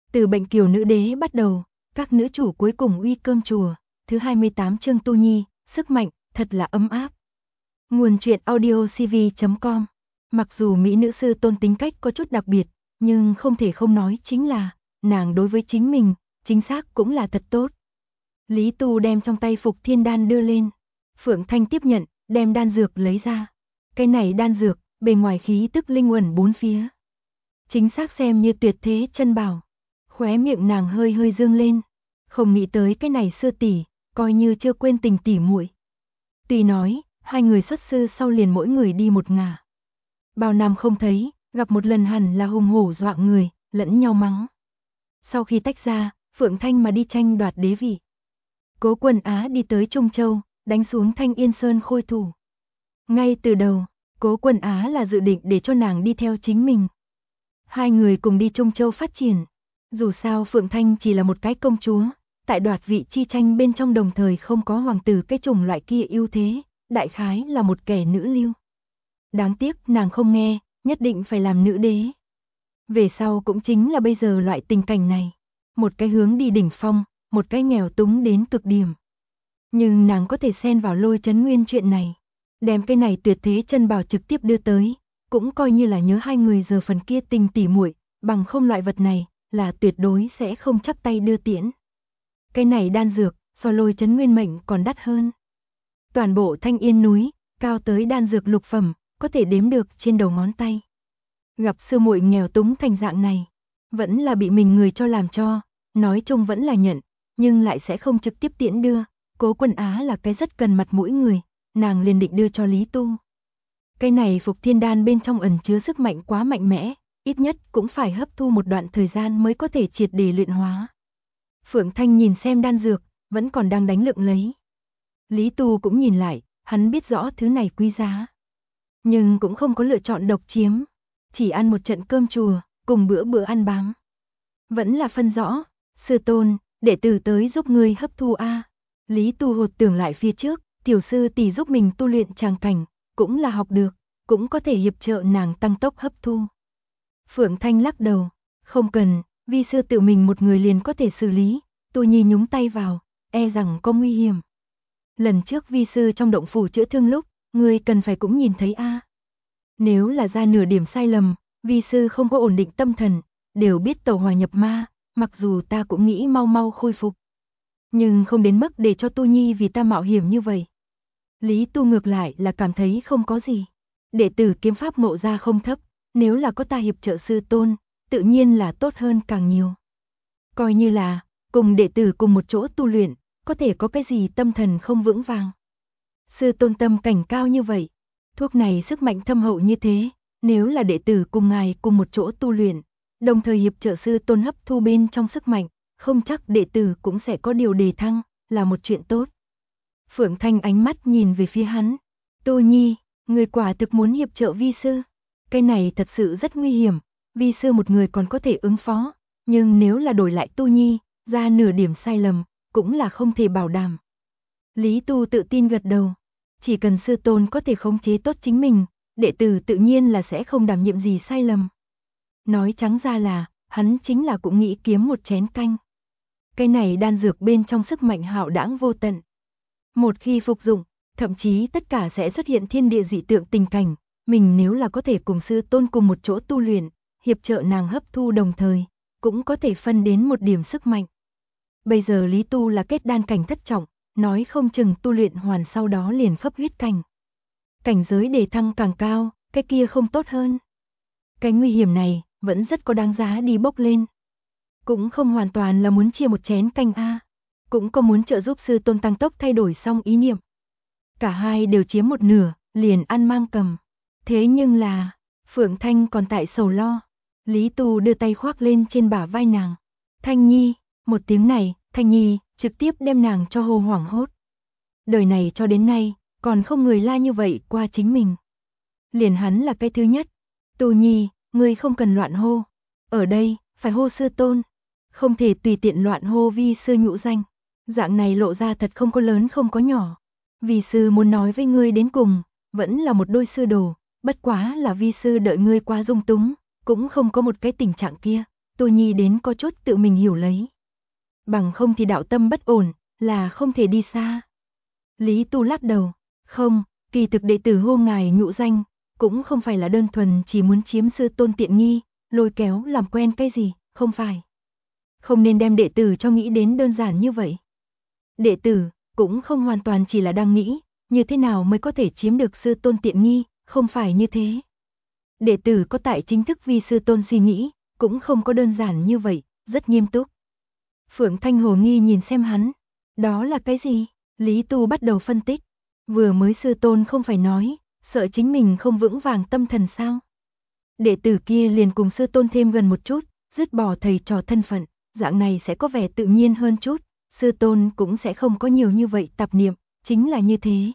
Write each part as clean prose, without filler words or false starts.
Từ bệnh kiều nữ đế bắt đầu, các nữ chủ cuối cùng uy cơm chùa, thứ 28 chương Tu Nhi, sức mạnh, thật là ấm áp. Nguồn truyện audio cv.com. Mặc dù mỹ nữ sư Tôn tính cách có chút đặc biệt, nhưng không thể không nói chính là, nàng đối với chính mình, chính xác cũng là thật tốt. Lý Tu đem trong tay Phục Thiên Đan đưa lên. Phượng Thanh tiếp nhận, đem đan dược lấy ra. Cái này đan dược, bề ngoài khí tức linh uẩn bốn phía. Chính xác xem như tuyệt thế chân bảo. Khóe miệng nàng hơi hơi dương lên. Không nghĩ tới cái này sư tỷ, coi như chưa quên tình tỉ muội. Tuy nói, hai người xuất sư sau liền mỗi người đi một ngả. Bao năm không thấy, gặp một lần hẳn là hùng hổ dọa người, lẫn nhau mắng. Sau khi tách ra, Phượng Thanh mà đi tranh đoạt đế vị. Cố Quần Á đi tới Trung Châu, đánh xuống Thanh Yên Sơn khôi thủ. Ngay từ đầu, Cố Quần Á là dự định để cho nàng đi theo chính mình. Hai người cùng đi Trung Châu phát triển. Dù sao Phượng Thanh chỉ là một cái công chúa, tại đoạt vị chi tranh bên trong đồng thời không có hoàng tử cái chủng loại kia ưu thế, đại khái là một kẻ nữ lưu. Đáng tiếc nàng không nghe, nhất định phải làm nữ đế. Về sau cũng chính là bây giờ loại tình cảnh này. Một cái hướng đi đỉnh phong, một cái nghèo túng đến cực điểm. Nhưng nàng có thể xen vào Lôi Chấn Nguyên chuyện này. Đem cái này tuyệt thế chân bảo trực tiếp đưa tới, cũng coi như là nhớ hai người giờ phần kia tình tỉ muội, bằng không loại vật này là tuyệt đối sẽ không chắp tay đưa tiễn. Cái này đan dược, so Lôi Chấn Nguyên mệnh còn đắt hơn. Toàn bộ Thanh Yên núi, cao tới đan dược lục phẩm, có thể đếm được trên đầu ngón tay. Gặp sư muội nghèo túng thành dạng này, vẫn là bị mình người cho làm cho, nói chung vẫn là nhận, nhưng lại sẽ không trực tiếp tiễn đưa. Cố Quần Á là cái rất cần mặt mũi người, nàng liền định đưa cho Lý Tu. Cái này Phục Thiên Đan bên trong ẩn chứa sức mạnh quá mạnh mẽ, ít nhất cũng phải hấp thu một đoạn thời gian mới có thể triệt để luyện hóa. Phượng Thanh nhìn xem đan dược, vẫn còn đang đánh lượng lấy. Lý Tu cũng nhìn lại, hắn biết rõ thứ này quý giá. Nhưng cũng không có lựa chọn độc chiếm, chỉ ăn một trận cơm chùa, cùng bữa bữa ăn bám. Vẫn là phân rõ, sư tôn, đệ tử tới giúp ngươi hấp thu a. Lý Tu hột tưởng lại phía trước, tiểu sư tỷ giúp mình tu luyện tràng cảnh, cũng là học được, cũng có thể hiệp trợ nàng tăng tốc hấp thu. Phượng Thanh lắc đầu, không cần, vi sư tự mình một người liền có thể xử lý, Tu Nhi nhúng tay vào, e rằng có nguy hiểm. Lần trước vi sư trong động phủ chữa thương lúc, ngươi cần phải cũng nhìn thấy a. Nếu là ra nửa điểm sai lầm, vi sư không có ổn định tâm thần, đều biết tẩu hỏa nhập ma, mặc dù ta cũng nghĩ mau mau khôi phục. Nhưng không đến mức để cho Tu Nhi vì ta mạo hiểm như vậy. Lý Tu ngược lại là cảm thấy không có gì. Đệ tử kiếm pháp ngộ ra không thấp, nếu là có ta hiệp trợ sư tôn, tự nhiên là tốt hơn càng nhiều. Coi như là, cùng đệ tử cùng một chỗ tu luyện, có thể có cái gì tâm thần không vững vàng. Sư tôn tâm cảnh cao như vậy, thuốc này sức mạnh thâm hậu như thế, nếu là đệ tử cùng ngài cùng một chỗ tu luyện, đồng thời hiệp trợ sư tôn hấp thu bên trong sức mạnh, không chắc đệ tử cũng sẽ có điều đề thăng, là một chuyện tốt. Phượng Thanh ánh mắt nhìn về phía hắn. Tu Nhi, người quả thực muốn hiệp trợ vi sư. Cái này thật sự rất nguy hiểm, vi sư một người còn có thể ứng phó, nhưng nếu là đổi lại Tu Nhi, ra nửa điểm sai lầm, cũng là không thể bảo đảm. Lý Tu tự tin gật đầu, chỉ cần sư tôn có thể khống chế tốt chính mình, đệ tử tự nhiên là sẽ không đảm nhiệm gì sai lầm. Nói trắng ra là, hắn chính là cũng nghĩ kiếm một chén canh. Cái này đan dược bên trong sức mạnh hạo đãng vô tận. Một khi phục dụng, thậm chí tất cả sẽ xuất hiện thiên địa dị tượng tình cảnh, mình nếu là có thể cùng sư tôn cùng một chỗ tu luyện, hiệp trợ nàng hấp thu đồng thời, cũng có thể phân đến một điểm sức mạnh. Bây giờ Lý Tu là kết đan cảnh thất trọng, nói không chừng tu luyện hoàn sau đó liền khắp huyết cảnh. Cảnh giới đề thăng càng cao, cái kia không tốt hơn. Cái nguy hiểm này, vẫn rất có đáng giá đi bốc lên. Cũng không hoàn toàn là muốn chia một chén canh a, cũng có muốn trợ giúp sư tôn tăng tốc thay đổi xong ý niệm. Cả hai đều chiếm một nửa, liền ăn mang cầm. Thế nhưng là, Phượng Thanh còn tại sầu lo. Lý Tu đưa tay khoác lên trên bả vai nàng. Thanh Nhi, một tiếng này, Thanh Nhi, trực tiếp đem nàng cho hồ hoảng hốt. Đời này cho đến nay, còn không người la như vậy qua chính mình. Liền hắn là cái thứ nhất. Tu Nhi, ngươi không cần loạn hô. Ở đây, phải hô sư tôn. Không thể tùy tiện loạn hô vi sư nhũ danh. Dạng này lộ ra thật không có lớn không có nhỏ. Vi sư muốn nói với ngươi đến cùng, vẫn là một đôi sư đồ, bất quá là vi sư đợi ngươi quá dung túng, cũng không có một cái tình trạng kia, Tô Nhi đến có chút tự mình hiểu lấy. Bằng không thì đạo tâm bất ổn, là không thể đi xa. Lý Tu lắc đầu, không, kỳ thực đệ tử hô ngài nhũ danh, cũng không phải là đơn thuần chỉ muốn chiếm sư tôn tiện nghi, lôi kéo làm quen cái gì, không phải. Không nên đem đệ tử cho nghĩ đến đơn giản như vậy. Đệ tử, cũng không hoàn toàn chỉ là đang nghĩ, như thế nào mới có thể chiếm được sư tôn tiện nghi, không phải như thế. Đệ tử có tại chính thức vì sư tôn suy nghĩ, cũng không có đơn giản như vậy, rất nghiêm túc. Phượng Thanh hồ nghi nhìn xem hắn, đó là cái gì? Lý Tu bắt đầu phân tích, vừa mới sư tôn không phải nói, sợ chính mình không vững vàng tâm thần sao? Đệ tử kia liền cùng sư tôn thêm gần một chút, dứt bỏ thầy trò thân phận, dạng này sẽ có vẻ tự nhiên hơn chút, sư tôn cũng sẽ không có nhiều như vậy tạp niệm, chính là như thế.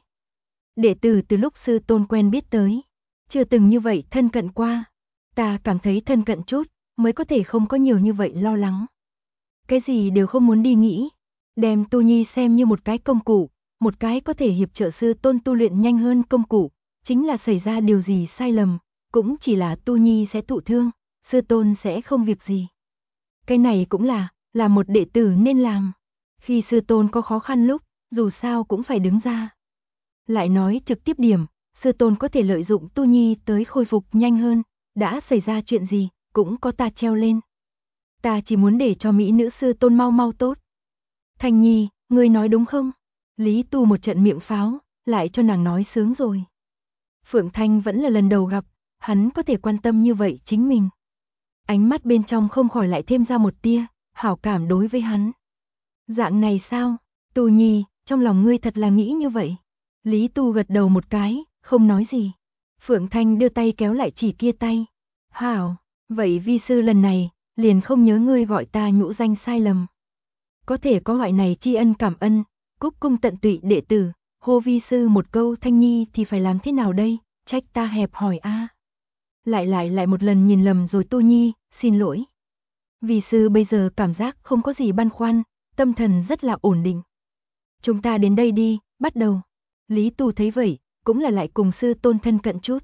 Đệ tử từ lúc sư tôn quen biết tới, chưa từng như vậy thân cận qua, ta cảm thấy thân cận chút, mới có thể không có nhiều như vậy lo lắng. Cái gì đều không muốn đi nghĩ, đem Tu Nhi xem như một cái công cụ, một cái có thể hiệp trợ sư tôn tu luyện nhanh hơn công cụ, chính là xảy ra điều gì sai lầm, cũng chỉ là Tu Nhi sẽ thụ thương, sư tôn sẽ không việc gì. Cái này cũng là một đệ tử nên làm. Khi sư tôn có khó khăn lúc, dù sao cũng phải đứng ra. Lại nói trực tiếp điểm, sư tôn có thể lợi dụng Tu Nhi tới khôi phục nhanh hơn, đã xảy ra chuyện gì, cũng có ta treo lên. Ta chỉ muốn để cho mỹ nữ sư tôn mau mau tốt. Thanh Nhi, ngươi nói đúng không? Lý Tu một trận miệng pháo, lại cho nàng nói sướng rồi. Phượng Thanh vẫn là lần đầu gặp, hắn có thể quan tâm như vậy chính mình. Ánh mắt bên trong không khỏi lại thêm ra một tia, hảo cảm đối với hắn. Dạng này sao? Tu Nhi, trong lòng ngươi thật là nghĩ như vậy. Lý Tu gật đầu một cái, không nói gì. Phượng Thanh đưa tay kéo lại chỉ kia tay. Hảo, vậy vi sư lần này, liền không nhớ ngươi gọi ta nhũ danh sai lầm. Có thể có loại này tri ân cảm ân, cúc cung tận tụy đệ tử, hô vi sư một câu Thanh Nhi thì phải làm thế nào đây, trách ta hẹp hỏi a. Lại một lần nhìn lầm rồi Tu Nhi, xin lỗi. Vi sư bây giờ cảm giác không có gì băn khoăn, tâm thần rất là ổn định. Chúng ta đến đây đi, bắt đầu. Lý Tu thấy vậy, cũng là lại cùng sư tôn thân cận chút.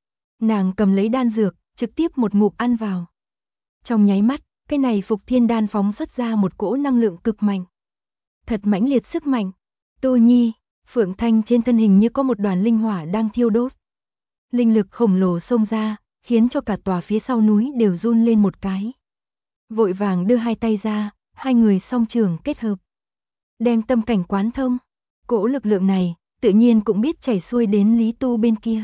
Nàng cầm lấy đan dược, trực tiếp một ngụm ăn vào. Trong nháy mắt, cái này Phục Thiên đan phóng xuất ra một cỗ năng lượng cực mạnh. Thật mãnh liệt sức mạnh. Tu Nhi, Phượng Thanh trên thân hình như có một đoàn linh hỏa đang thiêu đốt. Linh lực khổng lồ xông ra, khiến cho cả tòa phía sau núi đều run lên một cái. Vội vàng đưa hai tay ra, hai người song trường kết hợp. Đem tâm cảnh quán thông. Cỗ lực lượng này, tự nhiên cũng biết chảy xuôi đến Lý Tu bên kia.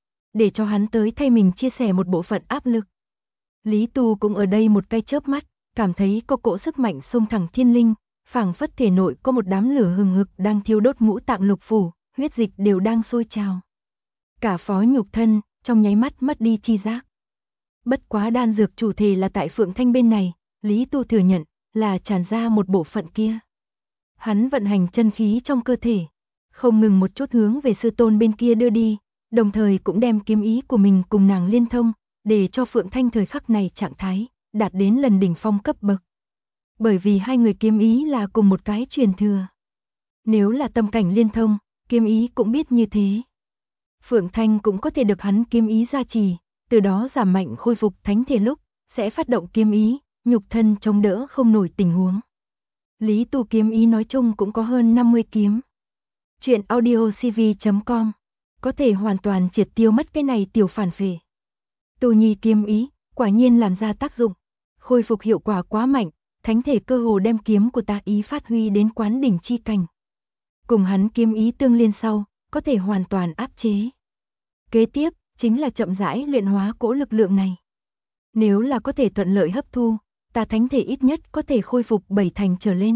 Để cho hắn tới thay mình chia sẻ một bộ phận áp lực. Lý Tu cũng ở đây một cái chớp mắt, cảm thấy có cỗ sức mạnh xông thẳng thiên linh, phảng phất thể nội có một đám lửa hừng hực đang thiêu đốt ngũ tạng lục phủ, huyết dịch đều đang sôi trào. Cả phó nhục thân, trong nháy mắt mất đi chi giác. Bất quá đan dược chủ thể là tại Phượng Thanh bên này, Lý Tu thừa nhận, là tràn ra một bộ phận kia. Hắn vận hành chân khí trong cơ thể, không ngừng một chút hướng về sư tôn bên kia đưa đi, đồng thời cũng đem kiếm ý của mình cùng nàng liên thông, để cho Phượng Thanh thời khắc này trạng thái, đạt đến lần đỉnh phong cấp bậc. Bởi vì hai người kiếm ý là cùng một cái truyền thừa. Nếu là tâm cảnh liên thông, kiếm ý cũng biết như thế. Phượng Thanh cũng có thể được hắn kiếm ý gia trì, từ đó giảm mạnh khôi phục thánh thể lúc, sẽ phát động kiếm ý, nhục thân chống đỡ không nổi tình huống. Lý Tu kiếm ý nói chung cũng có hơn 50 kiếm. Chuyện audiocv.com có thể hoàn toàn triệt tiêu mất cái này tiểu phản phệ. Tu Nhi kiếm ý, quả nhiên làm ra tác dụng. Khôi phục hiệu quả quá mạnh, thánh thể cơ hồ đem kiếm của ta ý phát huy đến quán đỉnh chi cảnh. Cùng hắn kiếm ý tương liên sau, có thể hoàn toàn áp chế. Kế tiếp, chính là chậm rãi luyện hóa cỗ lực lượng này. Nếu là có thể thuận lợi hấp thu, ta thánh thể ít nhất có thể khôi phục 7 thành trở lên.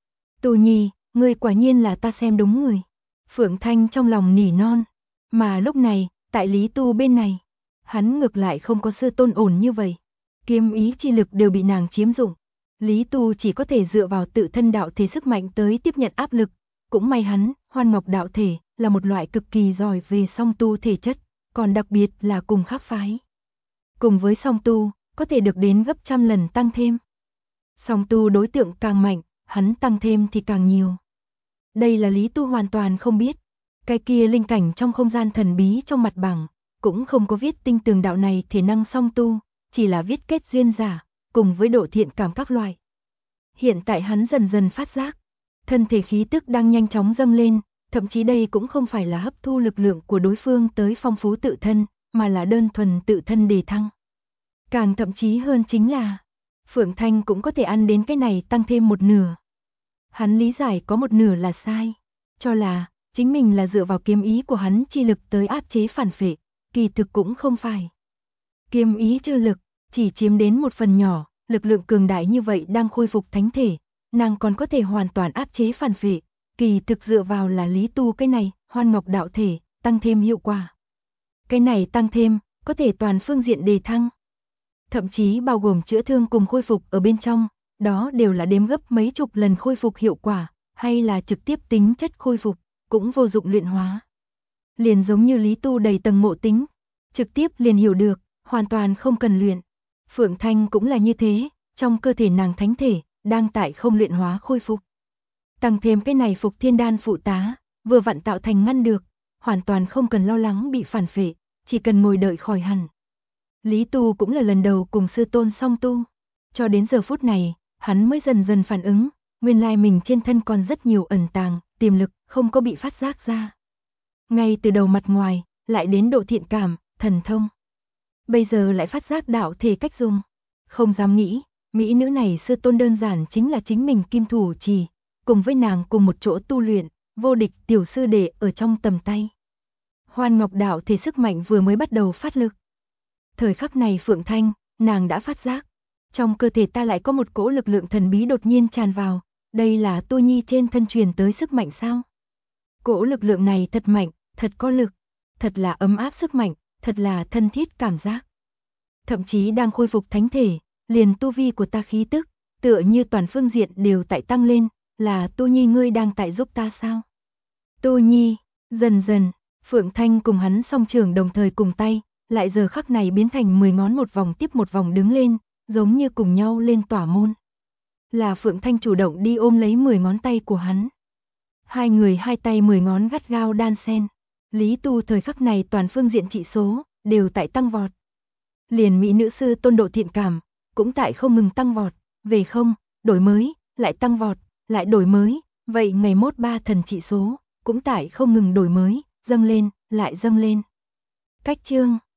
Tu Nhi, ngươi quả nhiên là ta xem đúng người. Phượng Thanh trong lòng nỉ non. Mà lúc này, tại Lý Tu bên này, hắn ngược lại không có sư tôn ổn như vậy. Kiếm ý chi lực đều bị nàng chiếm dụng. Lý Tu chỉ có thể dựa vào tự thân đạo thể sức mạnh tới tiếp nhận áp lực. Cũng may hắn, Hoan Ngọc đạo thể, là một loại cực kỳ giỏi về song tu thể chất, còn đặc biệt là cùng khác phái. Cùng với song tu, có thể được đến gấp trăm lần tăng thêm. Song tu đối tượng càng mạnh, hắn tăng thêm thì càng nhiều. Đây là Lý Tu hoàn toàn không biết. Cái kia linh cảnh trong không gian thần bí trong mặt bảng, cũng không có viết tinh tường đạo này thể năng song tu, chỉ là viết kết duyên giả, cùng với độ thiện cảm các loại. Hiện tại hắn dần dần phát giác, thân thể khí tức đang nhanh chóng dâng lên, thậm chí đây cũng không phải là hấp thu lực lượng của đối phương tới phong phú tự thân, mà là đơn thuần tự thân đề thăng. Càng thậm chí hơn chính là, Phượng Thanh cũng có thể ăn đến cái này tăng thêm một nửa. Hắn lý giải có một nửa là sai, cho là chính mình là dựa vào kiếm ý của hắn chi lực tới áp chế phản phệ, kỳ thực cũng không phải. Kiếm ý chi lực chỉ chiếm đến một phần nhỏ, lực lượng cường đại như vậy đang khôi phục thánh thể, nàng còn có thể hoàn toàn áp chế phản phệ, kỳ thực dựa vào là lý tu cái này, Hoan Ngọc đạo thể, tăng thêm hiệu quả. Cái này tăng thêm, có thể toàn phương diện đề thăng. Thậm chí bao gồm chữa thương cùng khôi phục ở bên trong, đó đều là đếm gấp mấy chục lần khôi phục hiệu quả, hay là trực tiếp tính chất khôi phục, cũng vô dụng luyện hóa. Liền giống như lý tu đầy tầng ngộ tính, trực tiếp liền hiểu được, hoàn toàn không cần luyện. Phượng Thanh cũng là như thế, trong cơ thể nàng thánh thể, đang tại không luyện hóa khôi phục. Tăng thêm cái này Phục Thiên Đan phụ tá, vừa vặn tạo thành ngăn được, hoàn toàn không cần lo lắng bị phản phệ, chỉ cần ngồi đợi khỏi hẳn. Lý Tu cũng là lần đầu cùng sư tôn song tu, cho đến giờ phút này, hắn mới dần dần phản ứng, nguyên lai mình trên thân còn rất nhiều ẩn tàng, tiềm lực, không có bị phát giác ra. Ngay từ đầu mặt ngoài, lại đến độ thiện cảm, thần thông. Bây giờ lại phát giác đạo thể cách dùng. Không dám nghĩ, mỹ nữ này sư tôn đơn giản chính là chính mình kim thủ chỉ, cùng với nàng cùng một chỗ tu luyện, vô địch tiểu sư đệ ở trong tầm tay. Hoan Ngọc đạo thể sức mạnh vừa mới bắt đầu phát lực. Thời khắc này Phượng Thanh, nàng đã phát giác, trong cơ thể ta lại có một cỗ lực lượng thần bí đột nhiên tràn vào, đây là Tu Nhi trên thân truyền tới sức mạnh sao? Cỗ lực lượng này thật mạnh, thật có lực, thật là ấm áp sức mạnh, thật là thân thiết cảm giác. Thậm chí đang khôi phục thánh thể, liền tu vi của ta khí tức, tựa như toàn phương diện đều tại tăng lên, là Tu Nhi ngươi đang tại giúp ta sao? Tu Nhi, dần dần, Phượng Thanh cùng hắn song trường đồng thời cùng tay, lại giờ khắc này biến thành 10 ngón một vòng tiếp một vòng đứng lên, giống như cùng nhau lên tỏa môn. Là Phượng Thanh chủ động đi ôm lấy 10 ngón tay của hắn. Hai người hai tay 10 ngón gắt gao đan xen. Lý Tu thời khắc này toàn phương diện trị số, đều tại tăng vọt. Liền mỹ nữ sư tôn độ thiện cảm, cũng tại không ngừng tăng vọt, về không, đổi mới, lại tăng vọt, lại đổi mới, vậy ngày mốt ba thần trị số, cũng tại không ngừng đổi mới, dâng lên, lại dâng lên. Cách chương